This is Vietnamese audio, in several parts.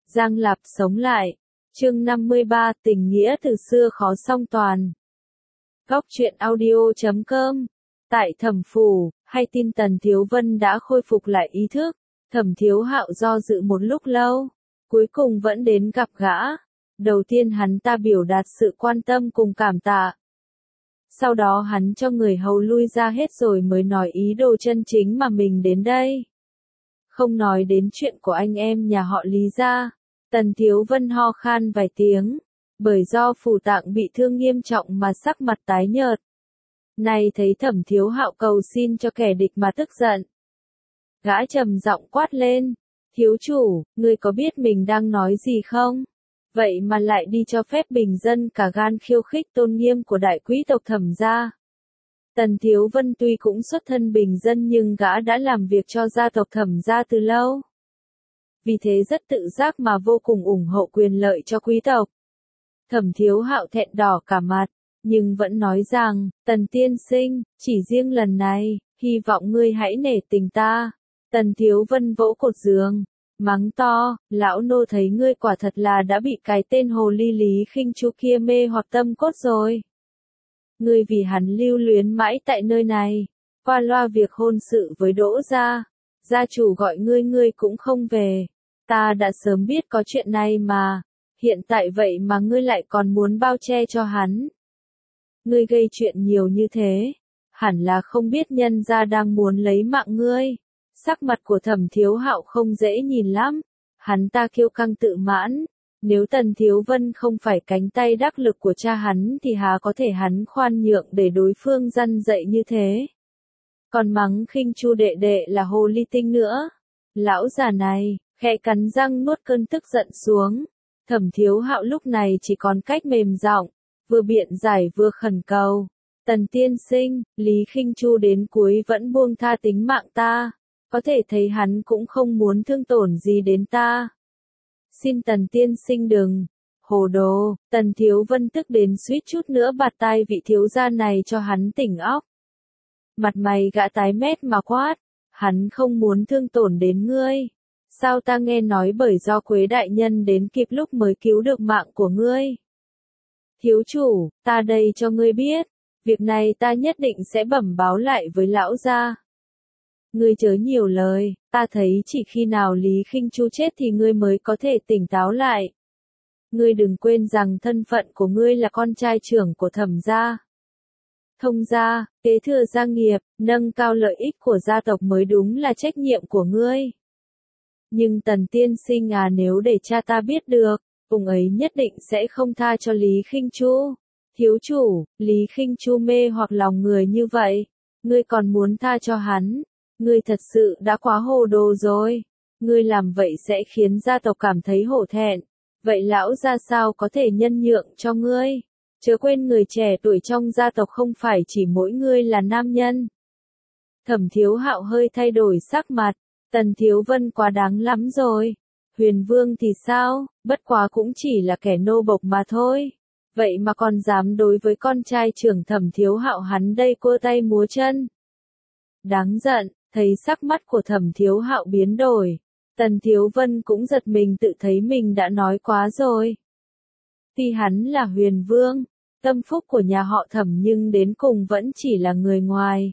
Giang Lạp sống lại. Chương 53, tình nghĩa từ xưa khó song toàn. Góc truyện audio.com. Tại Thẩm Phủ, hay tin Tần Thiếu Vân đã khôi phục lại ý thức. Thẩm Thiếu Hạo do dự một lúc lâu, cuối cùng vẫn đến gặp gã. Đầu tiên hắn ta biểu đạt sự quan tâm cùng cảm tạ. Sau đó hắn cho người hầu lui ra hết rồi mới nói ý đồ chân chính mà mình đến đây. Không nói đến chuyện của anh em nhà họ Lý gia. Tần Thiếu Vân ho khan vài tiếng, bởi do phủ tạng bị thương nghiêm trọng mà sắc mặt tái nhợt. Nay thấy Thẩm Thiếu Hạo cầu xin cho kẻ địch mà tức giận. Gã trầm giọng quát lên, thiếu chủ, ngươi có biết mình đang nói gì không? Vậy mà lại đi cho phép bình dân cả gan khiêu khích tôn nghiêm của đại quý tộc Thẩm gia. Tần Thiếu Vân tuy cũng xuất thân bình dân nhưng gã đã làm việc cho gia tộc Thẩm gia từ lâu. Vì thế rất tự giác mà vô cùng ủng hộ quyền lợi cho quý tộc. Thẩm Thiếu Hạo thẹn đỏ cả mặt, nhưng vẫn nói rằng, Tần tiên sinh, chỉ riêng lần này, hy vọng ngươi hãy nể tình ta. Tần Thiếu Vân vỗ cột giường, mắng to, lão nô thấy ngươi quả thật là đã bị cái tên hồ ly Lý Khinh Chu kia mê hoặc tâm cốt rồi. Ngươi vì hắn lưu luyến mãi tại nơi này, qua loa việc hôn sự với Đỗ gia, gia chủ gọi ngươi cũng không về. Ta đã sớm biết có chuyện này mà, hiện tại vậy mà ngươi lại còn muốn bao che cho hắn. Ngươi gây chuyện nhiều như thế, hẳn là không biết nhân gia đang muốn lấy mạng ngươi. Sắc mặt của Thẩm Thiếu Hạo không dễ nhìn lắm, hắn ta kiêu căng tự mãn, nếu Tần Thiếu Vân không phải cánh tay đắc lực của cha hắn thì há có thể hắn khoan nhượng để đối phương răn dạy như thế. Còn mắng Khinh Chu đệ đệ là hồ ly tinh nữa. Lão già này, khẽ cắn răng nuốt cơn tức giận xuống. Thẩm Thiếu Hạo lúc này chỉ còn cách mềm giọng, vừa biện giải vừa khẩn cầu. Tần tiên sinh, Lý Khinh Chu đến cuối vẫn buông tha tính mạng ta. Có thể thấy hắn cũng không muốn thương tổn gì đến ta. Xin Tần tiên sinh đừng. Hồ đồ, Tần Thiếu Vân tức đến suýt chút nữa bạt tai vị thiếu gia này cho hắn tỉnh óc. Mặt mày gã tái mét mà quát. Hắn không muốn thương tổn đến ngươi. Sao ta nghe nói bởi do Quế đại nhân đến kịp lúc mới cứu được mạng của ngươi. Thiếu chủ, ta đây cho ngươi biết. Việc này ta nhất định sẽ bẩm báo lại với lão gia. Ngươi chớ nhiều lời, ta thấy chỉ khi nào Lý Khinh Chu chết thì ngươi mới có thể tỉnh táo lại. Ngươi đừng quên rằng thân phận của ngươi là con trai trưởng của Thẩm gia. Thông gia, kế thừa gia nghiệp, nâng cao lợi ích của gia tộc mới đúng là trách nhiệm của ngươi. Nhưng Tần tiên sinh à, nếu để cha ta biết được, ông ấy nhất định sẽ không tha cho Lý Khinh Chu. Thiếu chủ, Lý Khinh Chu mê hoặc lòng người như vậy, ngươi còn muốn tha cho hắn, ngươi thật sự đã quá hồ đồ rồi. Ngươi làm vậy sẽ khiến gia tộc cảm thấy hổ thẹn, vậy lão gia sao có thể nhân nhượng cho ngươi? Chớ quên người trẻ tuổi trong gia tộc không phải chỉ mỗi ngươi là nam nhân. Thẩm Thiếu Hạo hơi thay đổi sắc mặt. Tần Thiếu Vân quá đáng lắm rồi. Huyền Vương thì sao, bất quá cũng chỉ là kẻ nô bộc mà thôi. Vậy mà còn dám đối với con trai trưởng Thẩm Thiếu Hạo hắn đây cua tay múa chân. Đáng giận, thấy sắc mắt của Thẩm Thiếu Hạo biến đổi. Tần Thiếu Vân cũng giật mình tự thấy mình đã nói quá rồi. Tuy hắn là Huyền Vương, tâm phúc của nhà họ Thẩm nhưng đến cùng vẫn chỉ là người ngoài.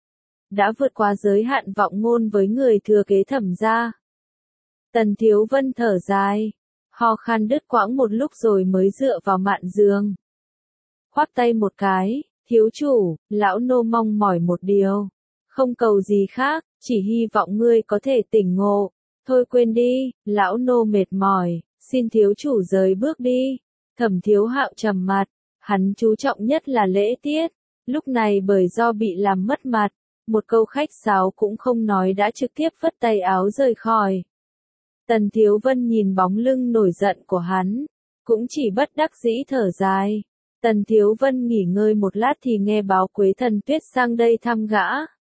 Đã vượt qua giới hạn vọng ngôn với người thừa kế Thẩm gia. Tần Thiếu Vân thở dài, ho khan đứt quãng một lúc rồi mới dựa vào mạn giường. Khoác tay một cái, thiếu chủ, lão nô mong mỏi một điều. Không cầu gì khác, chỉ hy vọng ngươi có thể tỉnh ngộ. Thôi quên đi, lão nô mệt mỏi, xin thiếu chủ rời bước đi. Thẩm Thiếu Hạo trầm mặt, hắn chú trọng nhất là lễ tiết. Lúc này bởi do bị làm mất mặt, một câu khách sáo cũng không nói đã trực tiếp phất tay áo rời khỏi. Tần Thiếu Vân nhìn bóng lưng nổi giận của hắn, cũng chỉ bất đắc dĩ thở dài. Tần Thiếu Vân nghỉ ngơi một lát thì nghe báo Quế Thần Tuyết sang đây thăm gã.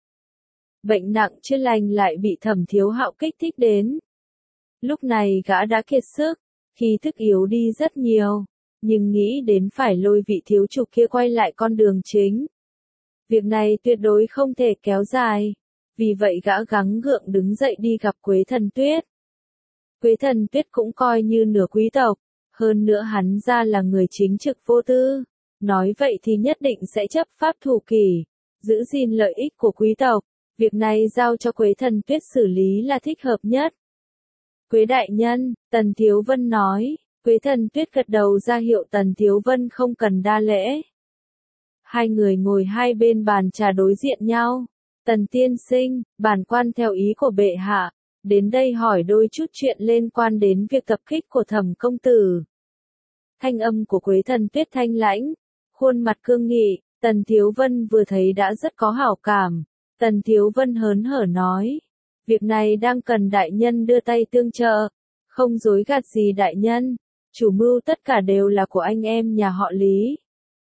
Bệnh nặng chưa lành lại bị Thẩm Thiếu Hạo kích thích đến. Lúc này gã đã kiệt sức, khí thức yếu đi rất nhiều, nhưng nghĩ đến phải lôi vị thiếu chủ kia quay lại con đường chính. Việc này tuyệt đối không thể kéo dài, vì vậy gã gắng gượng đứng dậy đi gặp Quế Thần Tuyết. Quế Thần Tuyết cũng coi như nửa quý tộc, hơn nữa hắn ra là người chính trực vô tư, nói vậy thì nhất định sẽ chấp pháp thủ kỷ, giữ gìn lợi ích của quý tộc, việc này giao cho Quế Thần Tuyết xử lý là thích hợp nhất. Quế đại nhân, Tần Thiếu Vân nói. Quế Thần Tuyết gật đầu ra hiệu Tần Thiếu Vân không cần đa lễ. Hai người ngồi hai bên bàn trà đối diện nhau. Tần tiên sinh, bản quan theo ý của bệ hạ, đến đây hỏi đôi chút chuyện liên quan đến việc tập kích của Thẩm công tử. Thanh âm của Quế Thần Tuyết thanh lãnh, khuôn mặt cương nghị, Tần Thiếu Vân vừa thấy đã rất có hảo cảm. Tần Thiếu Vân hớn hở nói, việc này đang cần đại nhân đưa tay tương trợ, không dối gạt gì đại nhân, chủ mưu tất cả đều là của anh em nhà họ Lý.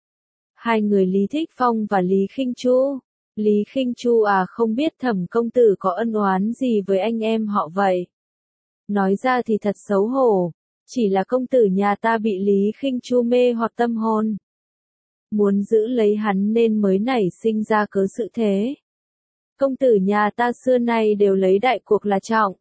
Hai người Lý Thích Phong và Lý Khinh Chu. Lý Khinh Chu không biết Thẩm công tử có ân oán gì với anh em họ vậy. Nói ra thì thật xấu hổ, chỉ là công tử nhà ta bị Lý Khinh Chu mê hoặc tâm hồn. Muốn giữ lấy hắn nên mới nảy sinh ra cớ sự thế. Công tử nhà ta xưa nay đều lấy đại cuộc là trọng.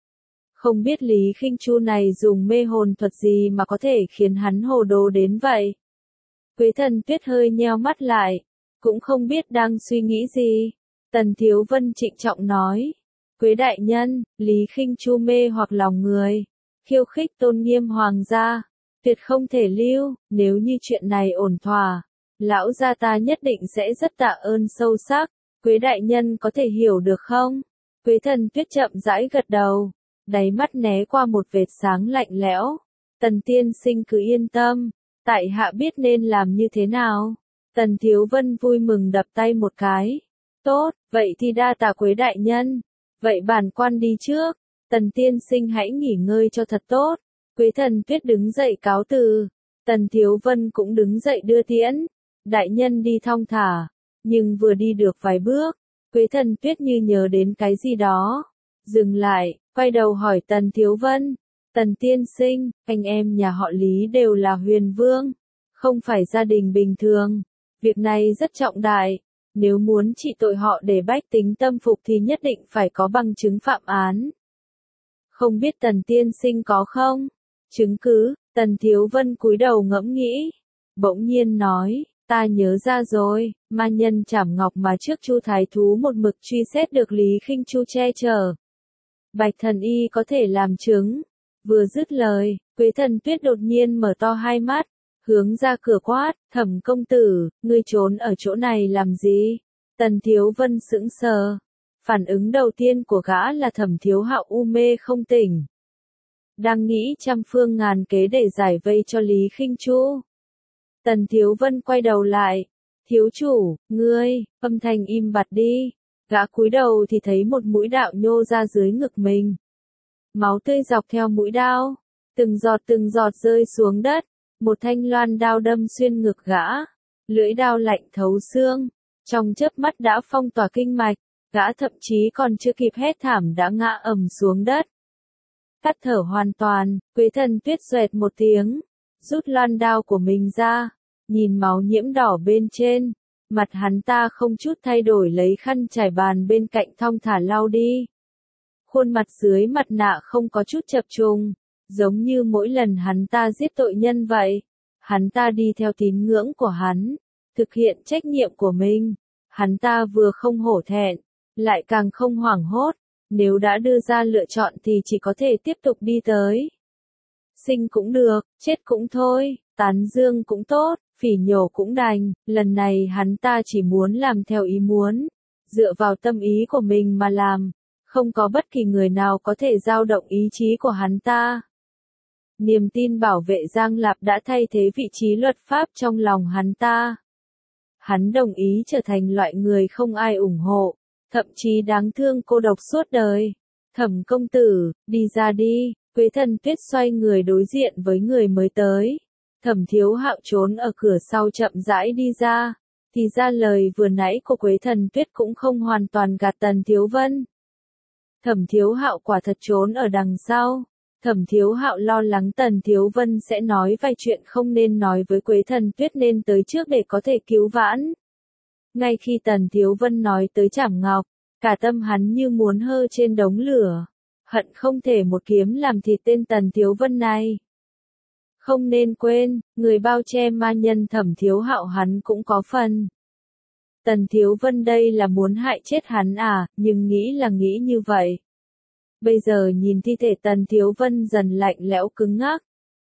Không biết Lý Khinh Chu này dùng mê hồn thuật gì mà có thể khiến hắn hồ đồ đến vậy. Quế Thần Tuyết hơi nheo mắt lại, cũng không biết đang suy nghĩ gì. Tần Thiếu Vân trịnh trọng nói, Quế đại nhân, Lý Khinh Chu mê hoặc lòng người, khiêu khích tôn nghiêm hoàng gia, tuyệt không thể lưu, nếu như chuyện này ổn thỏa, lão gia ta nhất định sẽ rất tạ ơn sâu sắc, Quế đại nhân có thể hiểu được không? Quế Thần Tuyết chậm rãi gật đầu, đáy mắt né qua một vệt sáng lạnh lẽo. Tần tiên sinh cứ yên tâm, tại hạ biết nên làm như thế nào. Tần Thiếu Vân vui mừng đập tay một cái. Tốt, vậy thì đa tạ Quế đại nhân. Vậy bản quan đi trước, Tần tiên sinh hãy nghỉ ngơi cho thật tốt. Quế Thần Tuyết đứng dậy cáo từ. Tần Thiếu Vân cũng đứng dậy đưa tiễn. Đại nhân đi thong thả, nhưng vừa đi được vài bước, Quế Thần Tuyết như nhớ đến cái gì đó. Dừng lại, quay đầu hỏi Tần Thiếu Vân. Tần tiên sinh, anh em nhà họ Lý đều là huyền vương, không phải gia đình bình thường. Việc này rất trọng đại, nếu muốn trị tội họ để bách tính tâm phục thì nhất định phải có bằng chứng phạm án. Không biết Tần tiên sinh có không? Chứng cứ, Tần Thiếu Vân cúi đầu ngẫm nghĩ. Bỗng nhiên nói, ta nhớ ra rồi, ma nhân Trảm Ngọc mà trước Chu Thái Thú một mực truy xét được Lý Khinh Chu che chở. Bạch Thần Y có thể làm chứng. Vừa dứt lời, Quế Thần Tuyết đột nhiên mở to hai mắt, hướng ra cửa quát, Thẩm công tử, ngươi trốn ở chỗ này làm gì? Tần Thiếu Vân sững sờ. Phản ứng đầu tiên của gã là Thẩm Thiếu Hạo u mê không tỉnh. Đang nghĩ trăm phương ngàn kế để giải vây cho Lý Khinh Chu. Tần Thiếu Vân quay đầu lại. Thiếu chủ, ngươi, âm thanh im bặt đi. Gã cúi đầu thì thấy một mũi đạo nhô ra dưới ngực mình. Máu tươi dọc theo mũi đao, từng giọt rơi xuống đất, một thanh loan đao đâm xuyên ngực gã, lưỡi đao lạnh thấu xương, trong chớp mắt đã phong tỏa kinh mạch, gã thậm chí còn chưa kịp hét thảm đã ngã ầm xuống đất. Tắt thở hoàn toàn, Quế Thần Tuyết xoẹt một tiếng, rút loan đao của mình ra, nhìn máu nhiễm đỏ bên trên, mặt hắn ta không chút thay đổi lấy khăn trải bàn bên cạnh thong thả lau đi. Khuôn mặt dưới mặt nạ không có chút chập trùng, giống như mỗi lần hắn ta giết tội nhân vậy. Hắn ta đi theo tín ngưỡng của hắn, thực hiện trách nhiệm của mình. Hắn ta vừa không hổ thẹn, lại càng không hoảng hốt. Nếu đã đưa ra lựa chọn thì chỉ có thể tiếp tục đi tới. Sinh cũng được, chết cũng thôi, tán dương cũng tốt, phỉ nhổ cũng đành. Lần này hắn ta chỉ muốn làm theo ý muốn, dựa vào tâm ý của mình mà làm. Không có bất kỳ người nào có thể dao động ý chí của hắn ta. Niềm tin bảo vệ Giang Lạp đã thay thế vị trí luật pháp trong lòng hắn ta. Hắn đồng ý trở thành loại người không ai ủng hộ, thậm chí đáng thương cô độc suốt đời. Thẩm công tử, đi ra đi. Quế Thần Tuyết xoay người đối diện với người mới tới. Thẩm Thiếu Hạo trốn ở cửa sau chậm rãi đi ra. Thì ra lời vừa nãy của Quế Thần Tuyết cũng không hoàn toàn gạt Tần Thiếu Vân. Thẩm Thiếu Hạo quả thật trốn ở đằng sau. Thẩm Thiếu Hạo lo lắng Tần Thiếu Vân sẽ nói vài chuyện không nên nói với Quế Thần Tuyết nên tới trước để có thể cứu vãn. Ngay khi Tần Thiếu Vân nói tới Trảm Ngọc, cả tâm hắn như muốn hơ trên đống lửa. hận không thể một kiếm làm thịt tên Tần Thiếu Vân này. Không nên quên, người bao che ma nhân Thẩm Thiếu Hạo hắn cũng có phần. Tần Thiếu Vân đây là muốn hại chết hắn à, nhưng nghĩ là nghĩ như vậy. Bây giờ nhìn thi thể Tần Thiếu Vân dần lạnh lẽo cứng ngắc.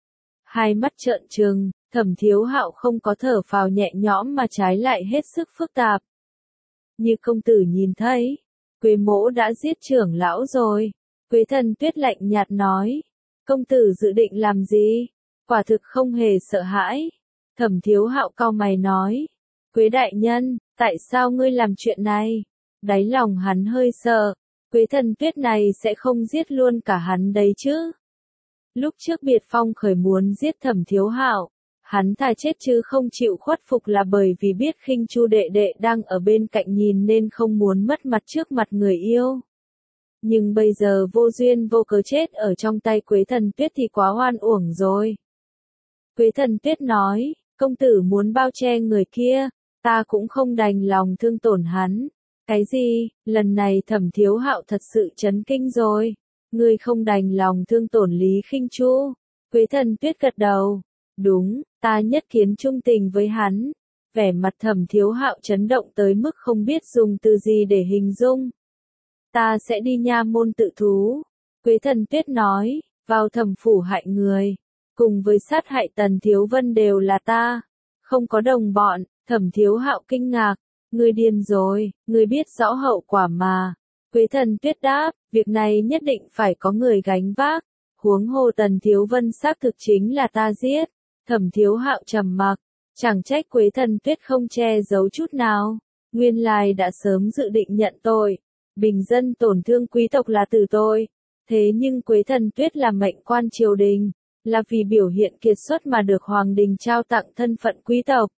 Hai mắt trợn trừng, Thẩm Thiếu Hạo không có thở phào nhẹ nhõm mà trái lại hết sức phức tạp. Như công tử nhìn thấy, Quế mỗ đã giết trưởng lão rồi. Quế Thần Tuyết lạnh nhạt nói, công tử dự định làm gì? Quả thực không hề sợ hãi. Thẩm Thiếu Hạo cau mày nói, Quế đại nhân, tại sao ngươi làm chuyện này? Đáy lòng hắn hơi sợ, Quế Thần Tuyết này sẽ không giết luôn cả hắn đấy chứ. Lúc trước Biệt Phong khởi muốn giết Thẩm Thiếu Hạo, hắn thà chết chứ không chịu khuất phục là bởi vì biết Khinh Chu đệ đệ đang ở bên cạnh nhìn nên không muốn mất mặt trước mặt người yêu. Nhưng bây giờ vô duyên vô cớ chết ở trong tay Quế Thần Tuyết thì quá oan uổng rồi. Quế Thần Tuyết nói, công tử muốn bao che người kia, ta cũng không đành lòng thương tổn hắn. Cái gì, lần này Thẩm Thiếu Hạo thật sự chấn kinh rồi. Ngươi không đành lòng thương tổn Lý Khinh Chu. Quế Thần Tuyết gật đầu. Đúng, ta nhất kiến trung tình với hắn. Vẻ mặt Thẩm Thiếu Hạo chấn động tới mức không biết dùng từ gì để hình dung. Ta sẽ đi nha môn tự thú. Quế Thần Tuyết nói, vào Thẩm phủ hại người. Cùng với sát hại Tần Thiếu Vân đều là ta. Không có đồng bọn. Thẩm Thiếu Hạo kinh ngạc. Ngươi điên rồi, ngươi biết rõ hậu quả mà. Quế Thần Tuyết đáp, việc này nhất định phải có người gánh vác. Huống hồ Tần Thiếu Vân xác thực chính là ta giết. Thẩm Thiếu Hạo trầm mặc, chẳng trách Quế Thần Tuyết không che giấu chút nào. Nguyên lai đã sớm dự định nhận tội. Bình dân tổn thương quý tộc là từ tôi. Thế nhưng Quế Thần Tuyết là mệnh quan triều đình, là vì biểu hiện kiệt xuất mà được hoàng đình trao tặng thân phận quý tộc.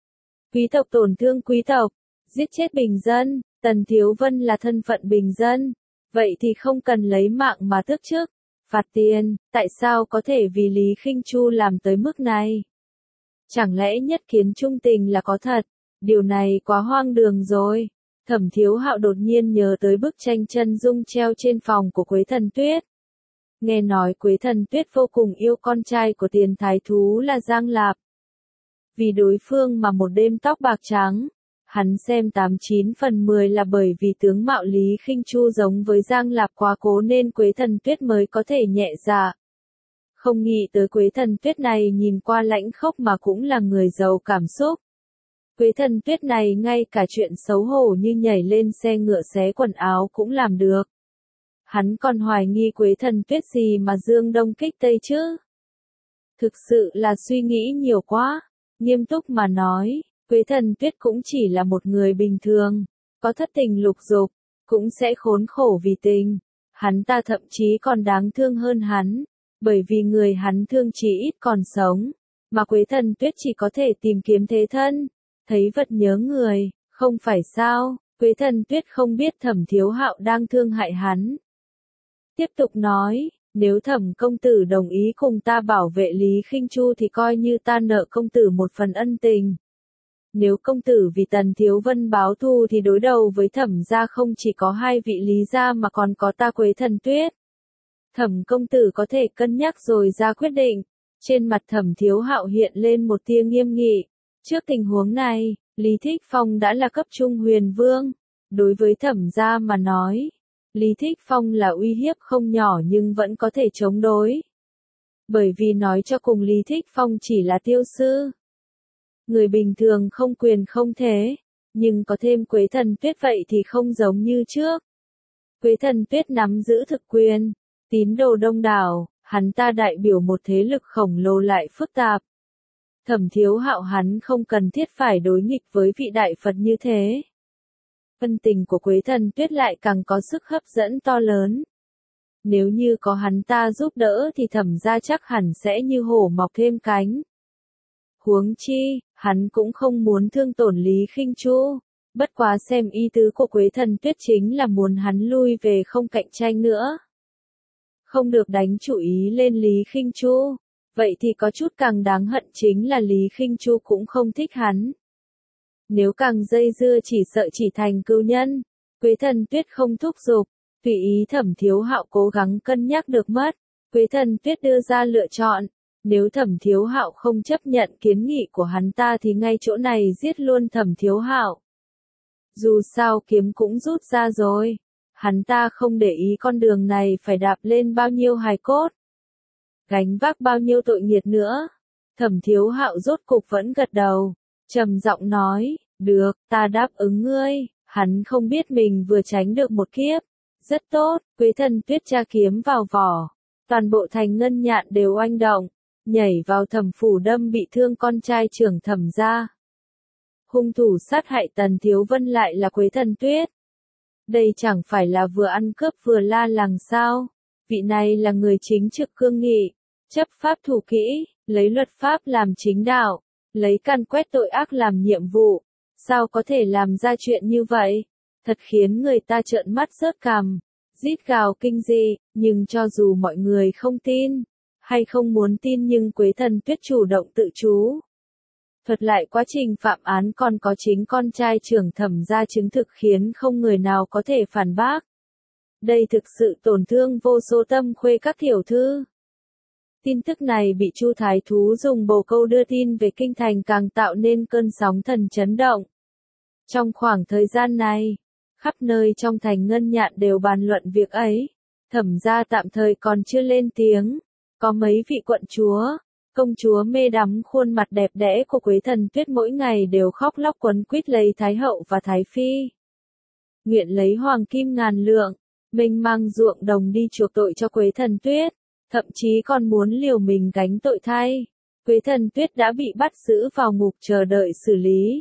Quý tộc tổn thương quý tộc, giết chết bình dân, Tần Thiếu Vân là thân phận bình dân, vậy thì không cần lấy mạng mà tước chức, phạt tiền, tại sao có thể vì Lý Khinh Chu làm tới mức này? Chẳng lẽ nhất kiến trung tình là có thật? Điều này quá hoang đường rồi. Thẩm Thiếu Hạo đột nhiên nhớ tới bức tranh chân dung treo trên phòng của Quế Thần Tuyết. Nghe nói Quế Thần Tuyết vô cùng yêu con trai của tiền thái thú là Giang Lạp. Vì đối phương mà một đêm tóc bạc trắng, hắn xem 89/10 là bởi vì tướng mạo Lý Khinh Chu giống với Giang Lạp quá cố nên Quế Thần Tuyết mới có thể nhẹ dạ. Không nghĩ tới Quế Thần Tuyết này nhìn qua lãnh khốc mà cũng là người giàu cảm xúc. Quế Thần Tuyết này ngay cả chuyện xấu hổ như nhảy lên xe ngựa xé quần áo cũng làm được. Hắn còn hoài nghi Quế Thần Tuyết gì mà dương đông kích tây chứ. Thực sự là suy nghĩ nhiều quá. Nghiêm túc mà nói, Quế Thần Tuyết cũng chỉ là một người bình thường, có thất tình lục dục, cũng sẽ khốn khổ vì tình. Hắn ta thậm chí còn đáng thương hơn hắn, bởi vì người hắn thương chỉ ít còn sống, mà Quế Thần Tuyết chỉ có thể tìm kiếm thế thân, thấy vật nhớ người, không phải sao? Quế Thần Tuyết không biết Thẩm Thiếu Hạo đang thương hại hắn. Tiếp tục nói, nếu Thẩm công tử đồng ý cùng ta bảo vệ Lý Khinh Chu thì coi như ta nợ công tử một phần ân tình. Nếu công tử vì Tần Thiếu Vân báo thù thì đối đầu với Thẩm gia không chỉ có hai vị Lý gia mà còn có ta Quế Thần Tuyết. Thẩm công tử có thể cân nhắc rồi ra quyết định. Trên mặt Thẩm Thiếu Hạo hiện lên một tia nghiêm nghị. Trước tình huống này, Lý Thích Phong đã là cấp trung huyền vương. Đối với Thẩm gia mà nói, Lý Thích Phong là uy hiếp không nhỏ nhưng vẫn có thể chống đối. Bởi vì nói cho cùng Lý Thích Phong chỉ là tiêu sư. Người bình thường không quyền không thế, nhưng có thêm Quế Thần Tuyết vậy thì không giống như trước. Quế Thần Tuyết nắm giữ thực quyền, tín đồ đông đảo, hắn ta đại biểu một thế lực khổng lồ lại phức tạp. Thẩm Thiếu Hạo hắn không cần thiết phải đối nghịch với vị đại Phật như thế. Ân tình của Quế Thần Tuyết lại càng có sức hấp dẫn to lớn. Nếu như có hắn ta giúp đỡ thì Thẩm gia chắc hẳn sẽ như hổ mọc thêm cánh. Huống chi, hắn cũng không muốn thương tổn Lý Khinh Chu. Bất quá xem ý tứ của Quế Thần Tuyết chính là muốn hắn lui về không cạnh tranh nữa. Không được đánh chủ ý lên Lý Khinh Chu. Vậy thì có chút càng đáng hận chính là Lý Khinh Chu cũng không thích hắn. Nếu càng dây dưa chỉ sợ chỉ thành cừu nhân. Quế Thần Tuyết không thúc giục, Tùy ý Thẩm Thiếu Hạo cố gắng cân nhắc được mất, Quế Thần Tuyết đưa ra lựa chọn. Nếu Thẩm Thiếu Hạo không chấp nhận kiến nghị của hắn ta thì ngay chỗ này giết luôn Thẩm Thiếu Hạo. Dù sao kiếm cũng rút ra rồi, hắn ta không để ý con đường này phải đạp lên bao nhiêu hài cốt, gánh vác bao nhiêu tội nghiệt nữa. Thẩm Thiếu Hạo rốt cục vẫn gật đầu, trầm giọng nói, được, ta đáp ứng ngươi. Hắn không biết mình vừa tránh được một kiếp. Rất tốt, Quế Thần Tuyết tra kiếm vào vỏ. Toàn bộ thành Ngân Nhạn đều oanh động, nhảy vào Thẩm phủ đâm bị thương con trai trưởng Thẩm gia. Hung thủ sát hại Tần Thiếu Vân lại là Quế Thần Tuyết. Đây chẳng phải là vừa ăn cướp vừa la làng sao? Vị này là người chính trực cương nghị, chấp pháp thủ kỹ, lấy luật pháp làm chính đạo, lấy càn quét tội ác làm nhiệm vụ. Sao có thể làm ra chuyện như vậy? Thật khiến người ta trợn mắt rớt cằm, rít gào kinh dị, nhưng cho dù mọi người không tin, hay không muốn tin nhưng Quế Thần Tuyết chủ động tự chú. Thuật lại quá trình phạm án còn có chính con trai trưởng Thẩm gia chứng thực khiến không người nào có thể phản bác. Đây thực sự tổn thương vô số tâm khuê các tiểu thư. Tin tức này bị Chu Thái Thú dùng bồ câu đưa tin về kinh thành càng tạo nên cơn sóng thần chấn động. Trong khoảng thời gian này, khắp nơi trong thành Ngân Nhạn đều bàn luận việc ấy. Thẩm gia tạm thời còn chưa lên tiếng. Có mấy vị quận chúa, công chúa mê đắm khuôn mặt đẹp đẽ của Quế Thần Tuyết mỗi ngày đều khóc lóc quấn quýt lấy Thái hậu và Thái phi. Nguyện lấy hoàng kim ngàn lượng, mênh mang ruộng đồng đi chuộc tội cho Quế Thần Tuyết, thậm chí còn muốn liều mình gánh tội thay. Quế Thần Tuyết đã bị bắt giữ vào ngục chờ đợi xử lý.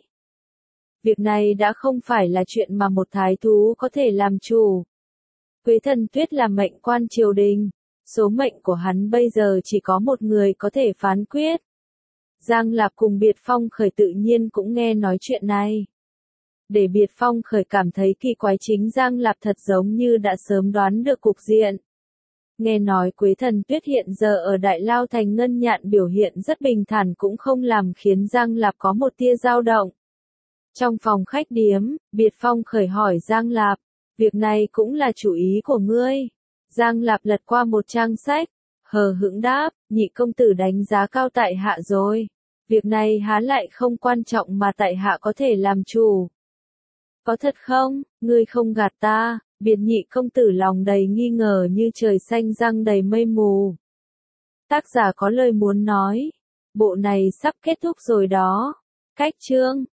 Việc này đã không phải là chuyện mà một thái thú có thể làm chủ. Quế Thần Tuyết là mệnh quan triều đình, số mệnh của hắn bây giờ chỉ có một người có thể phán quyết. Giang Lạp cùng Biệt Phong Khởi tự nhiên cũng nghe nói chuyện này. Để Biệt Phong Khởi cảm thấy kỳ quái chính Giang Lạp thật giống như đã sớm đoán được cục diện. Nghe nói Quế Thần Tuyết hiện giờ ở Đại Lao thành Ngân Nhạn biểu hiện rất bình thản cũng không làm khiến Giang Lạp có một tia dao động. Trong phòng khách điếm, Biệt Phong Khởi hỏi Giang Lạp, việc này cũng là chủ ý của ngươi. Giang Lạp lật qua một trang sách, hờ hững đáp, nhị công tử đánh giá cao tại hạ rồi. Việc này há lại không quan trọng mà tại hạ có thể làm chủ. Có thật không, ngươi không gạt ta? Biệt nhị công tử lòng đầy nghi ngờ như trời xanh răng đầy mây mù. Tác giả có lời muốn nói. Bộ này sắp kết thúc rồi đó. Cách chương